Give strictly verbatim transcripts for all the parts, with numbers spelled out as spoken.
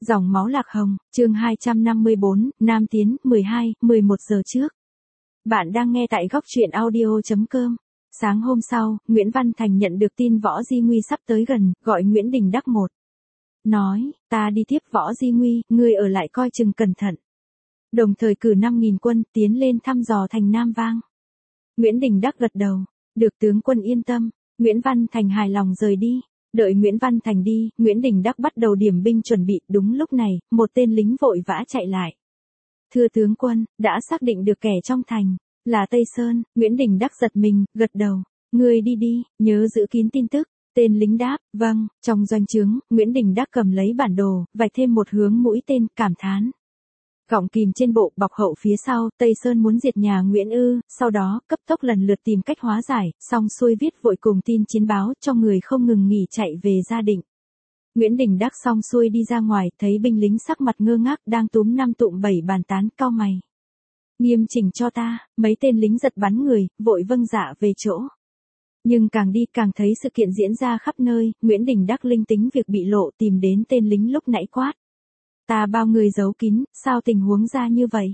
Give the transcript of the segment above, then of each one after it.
Dòng máu lạc hồng, chương hai trăm năm mươi bốn, Nam Tiến, mười hai, mười một giờ trước. Bạn đang nghe tại góc truyện audio chấm com. Sáng hôm sau, Nguyễn Văn Thành nhận được tin Võ Di Nguy sắp tới gần, gọi Nguyễn Đình Đắc một. Nói, ta đi tiếp Võ Di Nguy, ngươi ở lại coi chừng cẩn thận. Đồng thời cử năm nghìn quân tiến lên thăm dò thành Nam Vang. Nguyễn Đình Đắc gật đầu, được tướng quân yên tâm. Nguyễn Văn Thành hài lòng rời đi. Đợi Nguyễn Văn Thành đi, Nguyễn Đình Đắc bắt đầu điểm binh chuẩn bị. Đúng lúc này, một tên lính vội vã chạy lại. Thưa tướng quân, đã xác định được kẻ trong thành, là Tây Sơn. Nguyễn Đình Đắc giật mình, gật đầu. Ngươi đi đi, nhớ giữ kín tin tức. Tên lính đáp, vâng. Trong doanh trướng, Nguyễn Đình Đắc cầm lấy bản đồ, vạch thêm một hướng mũi tên, cảm thán. Cọng kìm trên bộ, bọc hậu phía sau, Tây Sơn muốn diệt nhà Nguyễn ư, sau đó, cấp tốc lần lượt tìm cách hóa giải, xong xuôi viết vội cùng tin chiến báo cho người không ngừng nghỉ chạy về gia định. Nguyễn Đình Đắc xong xuôi đi ra ngoài, thấy binh lính sắc mặt ngơ ngác đang túm năm tụm bảy bàn tán, cau mày. Nghiêm chỉnh cho ta, mấy tên lính giật bắn người, vội vâng dạ về chỗ. Nhưng càng đi càng thấy sự kiện diễn ra khắp nơi, Nguyễn Đình Đắc linh tính việc bị lộ tìm đến tên lính lúc nãy quát. Ta bao người giấu kín, sao tình huống ra như vậy?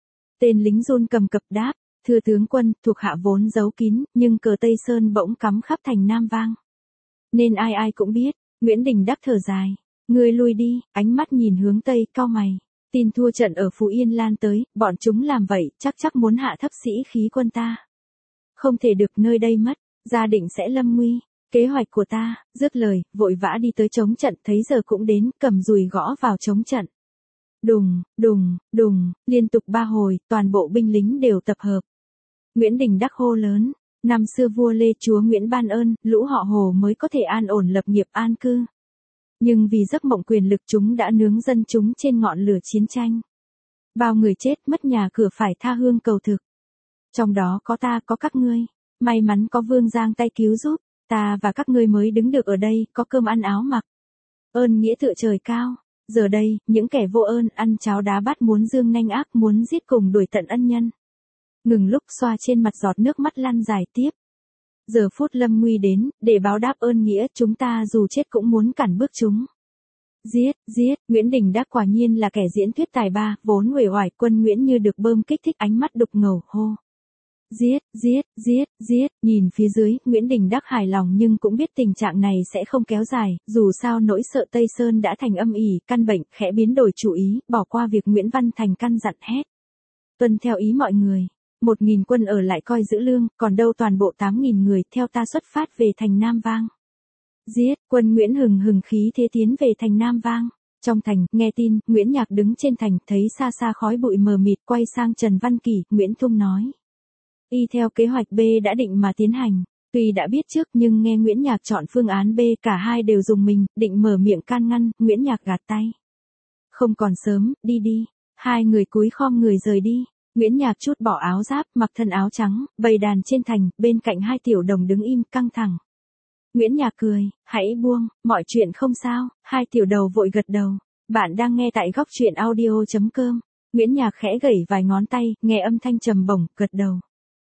Tên lính run cầm cập đáp, thưa tướng quân, thuộc hạ vốn giấu kín, nhưng cờ Tây Sơn bỗng cắm khắp thành Nam Vang. Nên ai ai cũng biết. Nguyễn Đình Đắc thở dài, ngươi lui đi, ánh mắt nhìn hướng Tây, cau mày. Tin thua trận ở Phú Yên lan tới, bọn chúng làm vậy, chắc chắc muốn hạ thấp sĩ khí quân ta. Không thể được nơi đây mất, gia định sẽ lâm nguy. Kế hoạch của ta, dứt lời, vội vã đi tới chống trận, thấy giờ cũng đến, cầm dùi gõ vào chống trận. Đùng, đùng, đùng, liên tục ba hồi, toàn bộ binh lính đều tập hợp. Nguyễn Đình Đắc hô lớn, năm xưa vua Lê chúa Nguyễn ban ơn, lũ họ Hồ mới có thể an ổn lập nghiệp an cư. Nhưng vì giấc mộng quyền lực chúng đã nướng dân chúng trên ngọn lửa chiến tranh. Bao người chết mất nhà cửa phải tha hương cầu thực. Trong đó có ta, có các ngươi. May mắn có Vương giang tay cứu giúp. Ta và các ngươi mới đứng được ở đây, có cơm ăn áo mặc. Ơn nghĩa tựa trời cao. Giờ đây, những kẻ vô ơn ăn cháo đá bát muốn dương nanh ác muốn giết cùng đuổi tận ân nhân. Ngừng lúc xoa trên mặt giọt nước mắt lăn dài tiếp. Giờ phút lâm nguy đến, để báo đáp ơn nghĩa, chúng ta dù chết cũng muốn cản bước chúng. Giết, giết, Nguyễn Đình Đắc quả nhiên là kẻ diễn thuyết tài ba, vốn uể oải, quân Nguyễn như được bơm kích thích, ánh mắt đục ngầu, hô. Giết, giết, giết, giết, nhìn phía dưới, Nguyễn Đình Đắc hài lòng nhưng cũng biết tình trạng này sẽ không kéo dài, dù sao nỗi sợ Tây Sơn đã thành âm ỉ, căn bệnh, khẽ biến đổi chủ ý, bỏ qua việc Nguyễn Văn Thành căn dặn hét. Tuân theo ý mọi người, một nghìn quân ở lại coi giữ lương, còn đâu toàn bộ tám nghìn người theo ta xuất phát về thành Nam Vang. Giết, quân Nguyễn hừng hừng khí thế tiến về thành Nam Vang. Trong thành, nghe tin, Nguyễn Nhạc đứng trên thành, thấy xa xa khói bụi mờ mịt, quay sang Trần Văn Kỳ, Nguyễn Thung nói. Y theo kế hoạch B đã định mà tiến hành, tuy đã biết trước nhưng nghe Nguyễn Nhạc chọn phương án B, cả hai đều dùng mình, định mở miệng can ngăn, Nguyễn Nhạc gạt tay. Không còn sớm, đi đi. Hai người cúi khom người rời đi. Nguyễn Nhạc trút bỏ áo giáp, mặc thân áo trắng, bày đàn trên thành, bên cạnh hai tiểu đồng đứng im, căng thẳng. Nguyễn Nhạc cười, hãy buông, mọi chuyện không sao, hai tiểu đầu vội gật đầu. Bạn đang nghe tại góc truyện audio chấm com. Nguyễn Nhạc khẽ gẩy vài ngón tay, nghe âm thanh trầm bổng, gật đầu.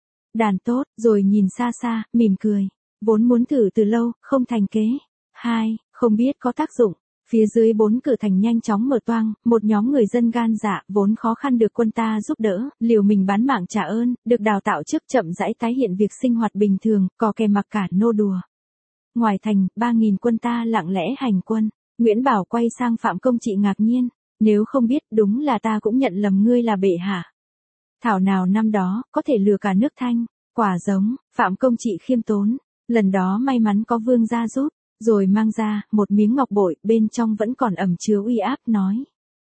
Đàn tốt, rồi nhìn xa xa, mỉm cười. Vốn muốn thử từ lâu, không thành kế. Hai, không biết có tác dụng. Phía dưới bốn cửa thành nhanh chóng mở toang, một nhóm người dân gan dạ, vốn khó khăn được quân ta giúp đỡ, liều mình bán mạng trả ơn, được đào tạo trước chậm rãi tái hiện việc sinh hoạt bình thường, có kẻ mặc cả nô đùa. Ngoài thành, ba nghìn quân ta lặng lẽ hành quân. Nguyễn Bảo quay sang Phạm Công Trị ngạc nhiên. Nếu không biết, đúng là ta cũng nhận lầm ngươi là bệ hạ. Thảo nào năm đó, có thể lừa cả nước Thanh. Quả giống, Phạm Công Trị khiêm tốn. Lần đó may mắn có Vương gia giúp. Rồi mang ra, một miếng ngọc bội, bên trong vẫn còn ẩm chứa uy áp, nói.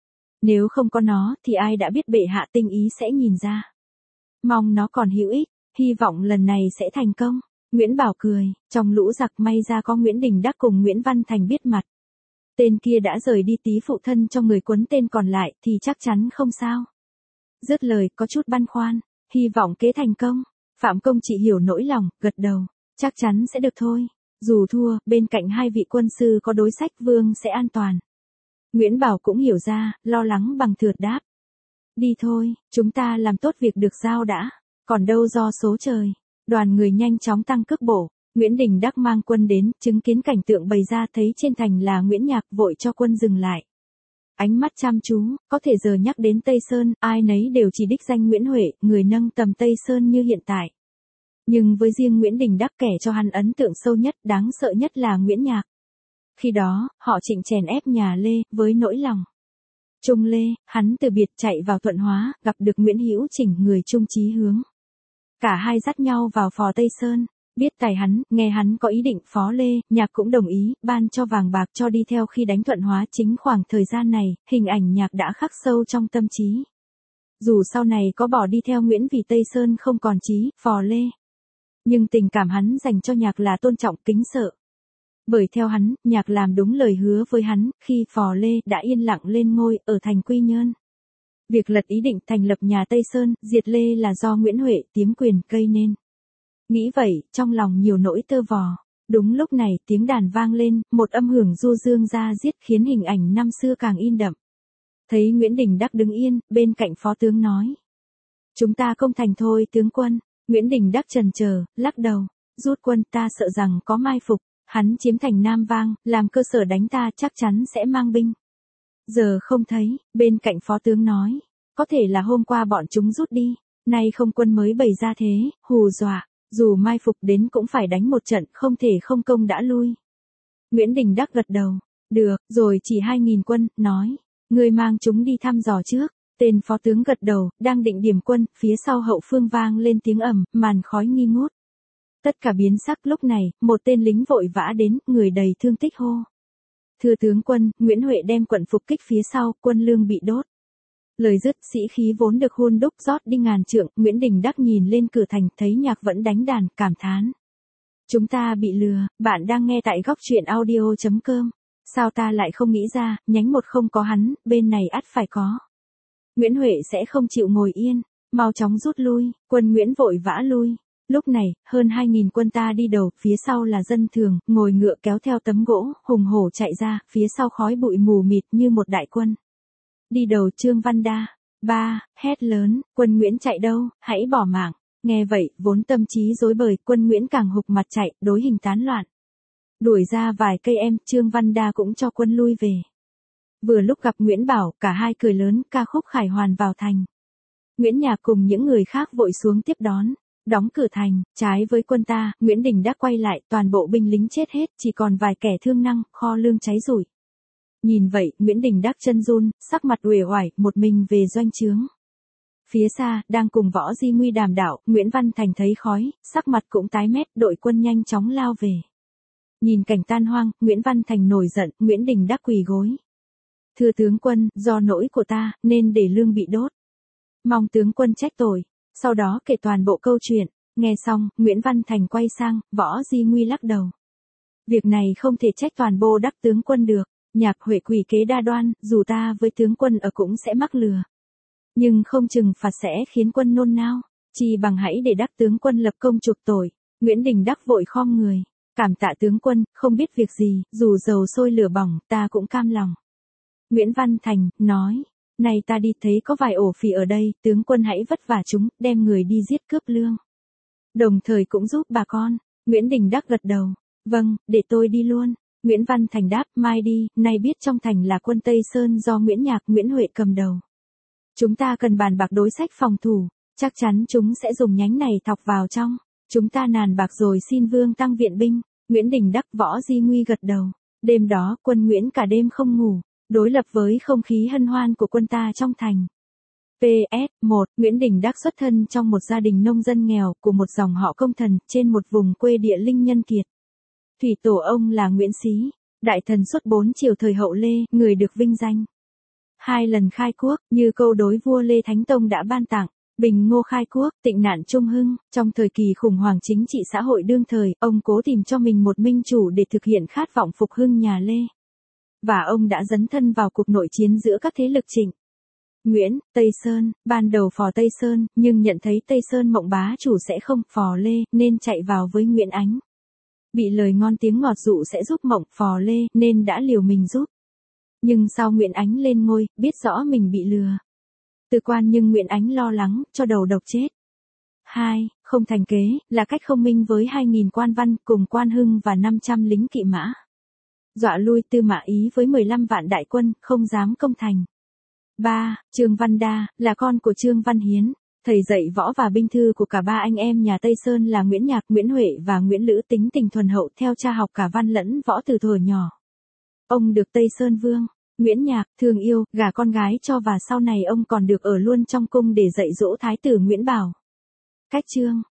Nếu không có nó, thì ai đã biết bệ hạ tinh ý sẽ nhìn ra. Mong nó còn hữu ích, hy vọng lần này sẽ thành công. Nguyễn Bảo cười, trong lũ giặc may ra có Nguyễn Đình Đắc cùng Nguyễn Văn Thành biết mặt. Tên kia đã rời đi tí phụ thân cho người quấn tên còn lại, thì chắc chắn không sao. Dứt lời, có chút băn khoăn, hy vọng kế thành công. Phạm Công Trị hiểu nỗi lòng, gật đầu, chắc chắn sẽ được thôi. Dù thua, bên cạnh hai vị quân sư có đối sách Vương sẽ an toàn. Nguyễn Bảo cũng hiểu ra, lo lắng bằng thượt đáp. Đi thôi, chúng ta làm tốt việc được giao đã, còn đâu do số trời. Đoàn người nhanh chóng tăng cước bộ, Nguyễn Đình Đắc mang quân đến, chứng kiến cảnh tượng bày ra thấy trên thành là Nguyễn Nhạc, vội cho quân dừng lại. ánh mắt chăm chú, có thể giờ nhắc đến Tây Sơn, ai nấy đều chỉ đích danh Nguyễn Huệ, người nâng tầm Tây Sơn như hiện tại. Nhưng với riêng Nguyễn Đình Đắc, kẻ cho hắn ấn tượng sâu nhất, đáng sợ nhất là Nguyễn Nhạc. Khi đó, họ Trịnh chèn ép nhà Lê, với nỗi lòng Trung Lê, hắn từ biệt chạy vào Thuận Hóa, gặp được Nguyễn Hữu Chỉnh, người chung chí hướng. Cả hai dắt nhau vào phò Tây Sơn, biết tài hắn, nghe hắn có ý định phó Lê, Nhạc cũng đồng ý, ban cho vàng bạc cho đi theo khi đánh Thuận Hóa. Chính khoảng thời gian này, hình ảnh Nhạc đã khắc sâu trong tâm trí. Dù sau này có bỏ đi theo Nguyễn vì Tây Sơn không còn chí, phò Lê, nhưng tình cảm hắn dành cho Nhạc là tôn trọng, kính sợ. Bởi theo hắn, Nhạc làm đúng lời hứa với hắn, khi phò Lê đã yên lặng lên ngôi ở thành Quy Nhơn. Việc lật ý định thành lập nhà Tây Sơn, diệt Lê là do Nguyễn Huệ tiếm quyền gây nên. Nghĩ vậy, trong lòng nhiều nỗi tơ vò. Đúng lúc này, tiếng đàn vang lên, một âm hưởng du dương ra diết khiến hình ảnh năm xưa càng in đậm. Thấy Nguyễn Đình Đắc đứng yên, bên cạnh phó tướng nói: "Chúng ta công thành thôi tướng quân." Nguyễn Đình Đắc chần chờ, lắc đầu: "Rút quân, ta sợ rằng có mai phục. Hắn chiếm thành Nam Vang, làm cơ sở đánh ta, chắc chắn sẽ mang binh." Giờ không thấy, bên cạnh phó tướng nói: "Có thể là hôm qua bọn chúng rút đi, nay không quân mới bày ra thế, hù dọa, dù mai phục đến cũng phải đánh một trận, không thể không công đã lui." Nguyễn Đình Đắc gật đầu: "Được, rồi chỉ hai nghìn quân, nói, ngươi mang chúng đi thăm dò trước." Tên phó tướng gật đầu, đang định điểm quân, phía sau hậu phương vang lên tiếng ầm, màn khói nghi ngút. Tất cả biến sắc. Lúc này, một tên lính vội vã đến, người đầy thương tích hô: "Thưa tướng quân, Nguyễn Huệ đem quận phục kích phía sau, quân lương bị đốt." Lời dứt, sĩ khí vốn được hun đúc rót đi ngàn trượng. Nguyễn Đình Đắc nhìn lên cửa thành, thấy Nhạc vẫn đánh đàn, cảm thán: "Chúng ta bị lừa." Bạn đang nghe tại góc truyện audio chấm com. Sao ta lại không nghĩ ra, nhánh một không có hắn, bên này ắt phải có. Nguyễn Huệ sẽ không chịu ngồi yên, mau chóng rút lui. Quân Nguyễn vội vã lui. Lúc này, hơn hai nghìn quân ta đi đầu, phía sau là dân thường, ngồi ngựa kéo theo tấm gỗ, hùng hổ chạy ra, phía sau khói bụi mù mịt như một đại quân. Đi đầu Trương Văn Đa. Ba, hét lớn: "Quân Nguyễn chạy đâu, hãy bỏ mạng." Nghe vậy, vốn tâm trí rối bời, quân Nguyễn càng hục mặt chạy, đối hình tán loạn. Đuổi ra vài cây em, Trương Văn Đa cũng cho quân lui về. Vừa lúc gặp Nguyễn Bảo, cả hai cười lớn, ca khúc khải hoàn vào thành. Nguyễn Nhạc cùng những người khác vội xuống tiếp đón. Đóng cửa thành, trái với quân ta, Nguyễn Đình đã quay lại, toàn bộ binh lính chết hết, chỉ còn vài kẻ thương năng, kho lương cháy rụi. Nhìn vậy, Nguyễn Đình Đắc chân run, sắc mặt uể oải, một mình về doanh trướng. Phía xa, đang cùng Võ Di Nguy đàm đạo, Nguyễn Văn Thành thấy khói, sắc mặt cũng tái mét, đội quân nhanh chóng lao về. Nhìn cảnh tan hoang, Nguyễn Văn Thành nổi giận, Nguyễn Đình Đắc quỳ gối: "Thưa tướng quân, do lỗi của ta, nên để lương bị đốt. Mong tướng quân trách tội." Sau đó kể toàn bộ câu chuyện. Nghe xong, Nguyễn Văn Thành quay sang, Võ Di Nguy lắc đầu: "Việc này không thể trách toàn bộ Đắc tướng quân được. Nhạc Huệ quỷ kế đa đoan, dù ta với tướng quân ở cũng sẽ mắc lừa. Nhưng không chừng phạt sẽ khiến quân nôn nao. Chi bằng hãy để Đắc tướng quân lập công chuộc tội." Nguyễn Đình Đắc vội khom người: "Cảm tạ tướng quân, không biết việc gì, dù dầu sôi lửa bỏng, ta cũng cam lòng." Nguyễn Văn Thành nói: "Này ta đi thấy có vài ổ phỉ ở đây, tướng quân hãy vất vả chúng, đem người đi giết cướp lương. Đồng thời cũng giúp bà con." Nguyễn Đình Đắc gật đầu: "Vâng, để tôi đi luôn." Nguyễn Văn Thành đáp: "Mai đi, nay biết trong thành là quân Tây Sơn do Nguyễn Nhạc, Nguyễn Huệ cầm đầu. Chúng ta cần bàn bạc đối sách phòng thủ, chắc chắn chúng sẽ dùng nhánh này thọc vào trong. Chúng ta nàn bạc rồi xin vương tăng viện binh." Nguyễn Đình Đắc, Võ Di Nguy gật đầu. Đêm đó, quân Nguyễn cả đêm không ngủ, đối lập với không khí hân hoan của quân ta trong thành. pê ét một, Nguyễn Đình Đắc xuất thân trong một gia đình nông dân nghèo của một dòng họ công thần trên một vùng quê địa linh nhân kiệt. Thủy tổ ông là Nguyễn Xí, đại thần suốt bốn triều thời hậu Lê, người được vinh danh hai lần khai quốc, như câu đối vua Lê Thánh Tông đã ban tặng: "Bình Ngô khai quốc, tịnh nạn trung hưng." Trong thời kỳ khủng hoảng chính trị xã hội đương thời, ông cố tìm cho mình một minh chủ để thực hiện khát vọng phục hưng nhà Lê. Và ông đã dấn thân vào cuộc nội chiến giữa các thế lực Trịnh, Nguyễn, Tây Sơn, ban đầu phò Tây Sơn, nhưng nhận thấy Tây Sơn Mộng bá chủ sẽ không phò Lê, nên chạy vào với Nguyễn Ánh. Bị lời ngon tiếng ngọt dụ sẽ giúp Mộng phò Lê, nên đã liều mình giúp. Nhưng sau Nguyễn Ánh lên ngôi, biết rõ mình bị lừa từ quan, nhưng Nguyễn Ánh lo lắng, cho đầu độc chết. Hai, không thành kế, là cách không minh với hai nghìn quan văn, cùng quan hưng và năm trăm lính kỵ mã. dọa lui Tư Mã Ý với mười lăm vạn đại quân, không dám công thành. ba. Trương Văn Đa, là con của Trương Văn Hiến. Thầy dạy võ và binh thư của cả ba anh em nhà Tây Sơn là Nguyễn Nhạc, Nguyễn Huệ và Nguyễn Lữ tính tình thuần hậu, theo cha học cả văn lẫn võ từ thuở nhỏ. Ông được Tây Sơn Vương Nguyễn Nhạc thương yêu, gả con gái cho và sau này ông còn được ở luôn trong cung để dạy dỗ Thái tử Nguyễn Bảo. Cách Trương